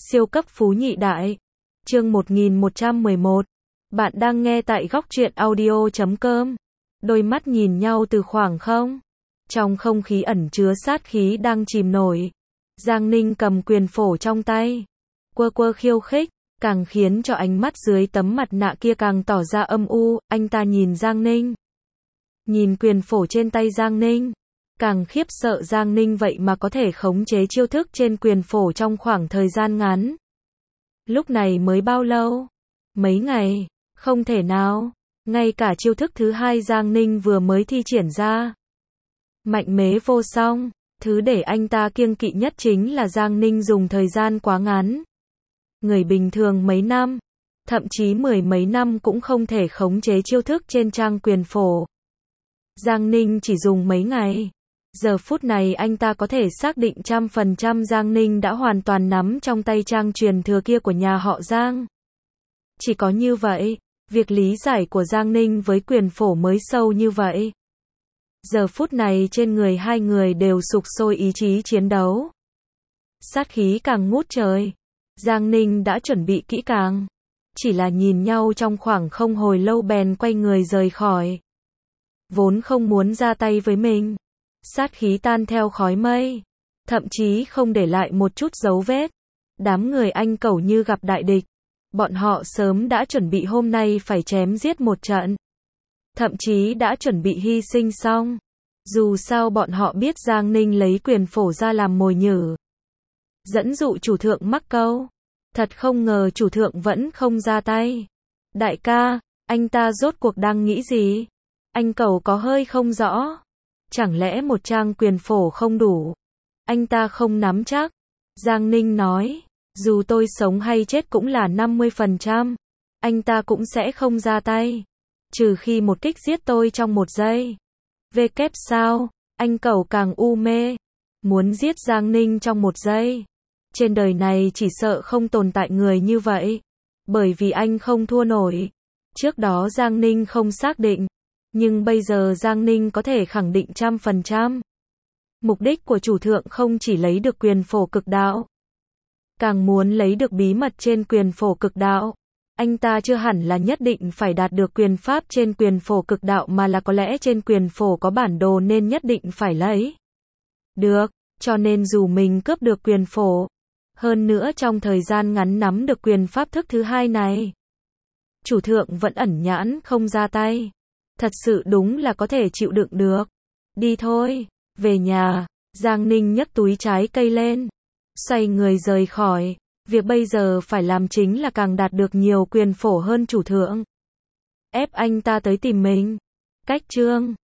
Siêu cấp phú nhị đại. Chương 1111. Bạn đang nghe tại góc truyện audio.com. Đôi mắt nhìn nhau từ khoảng không. Trong không khí ẩn chứa sát khí đang chìm nổi. Giang Ninh cầm quyền phổ trong tay. Quơ quơ khiêu khích, càng khiến cho ánh mắt dưới tấm mặt nạ kia càng tỏ ra âm u. Anh ta nhìn Giang Ninh. Nhìn quyền phổ trên tay Giang Ninh. Càng khiếp sợ Giang Ninh vậy mà có thể khống chế chiêu thức trên quyền phổ trong khoảng thời gian ngắn. Lúc này mới bao lâu? Mấy ngày? Không thể nào. Ngay cả chiêu thức thứ hai Giang Ninh vừa mới thi triển ra. Mạnh mẽ vô song. Thứ để anh ta kiêng kỵ nhất chính là Giang Ninh dùng thời gian quá ngắn. Người bình thường mấy năm, thậm chí mười mấy năm cũng không thể khống chế chiêu thức trên trang quyền phổ. Giang Ninh chỉ dùng mấy ngày. Giờ phút này anh ta có thể xác định 100% Giang Ninh đã hoàn toàn nắm trong tay trang truyền thừa kia của nhà họ Giang. Chỉ có như vậy, việc lý giải của Giang Ninh với quyền phổ mới sâu như vậy. Giờ phút này trên người hai người đều sục sôi ý chí chiến đấu. Sát khí càng ngút trời. Giang Ninh đã chuẩn bị kỹ càng. Chỉ là nhìn nhau trong khoảng không hồi lâu bèn quay người rời khỏi. Vốn không muốn ra tay với mình. Sát khí tan theo khói mây. Thậm chí không để lại một chút dấu vết. Đám người Anh Cẩu như gặp đại địch. Bọn họ sớm đã chuẩn bị hôm nay phải chém giết một trận. Thậm chí đã chuẩn bị hy sinh xong. Dù sao bọn họ biết Giang Ninh lấy quyền phổ ra làm mồi nhử. Dẫn dụ chủ thượng mắc câu. Thật không ngờ chủ thượng vẫn không ra tay. Đại ca, anh ta rốt cuộc đang nghĩ gì? Anh Cẩu có hơi không rõ. Chẳng lẽ một trang quyền phổ không đủ? Anh ta không nắm chắc. Giang Ninh nói, dù tôi sống hay chết cũng là 50%. Anh ta cũng sẽ không ra tay. Trừ khi một kích giết tôi trong một giây. Về kép sao? Anh Cẩu càng u mê. Muốn giết Giang Ninh trong một giây. Trên đời này chỉ sợ không tồn tại người như vậy. Bởi vì anh không thua nổi. Trước đó Giang Ninh không xác định. Nhưng bây giờ Giang Ninh có thể khẳng định 100%. Mục đích của chủ thượng không chỉ lấy được quyền phổ cực đạo. Càng muốn lấy được bí mật trên quyền phổ cực đạo. Anh ta chưa hẳn là nhất định phải đạt được quyền pháp trên quyền phổ cực đạo mà là có lẽ trên quyền phổ có bản đồ nên nhất định phải lấy. Được, cho nên dù mình cướp được quyền phổ. Hơn nữa trong thời gian ngắn nắm được quyền pháp thức thứ hai này. Chủ thượng vẫn ẩn nhãn không ra tay. Thật sự đúng là có thể chịu đựng được. Đi thôi, về nhà. Giang Ninh nhấc túi trái cây lên. Xoay người rời khỏi. Việc bây giờ phải làm chính là càng đạt được nhiều quyền phổ hơn chủ thượng. Ép anh ta tới tìm mình. Cách chương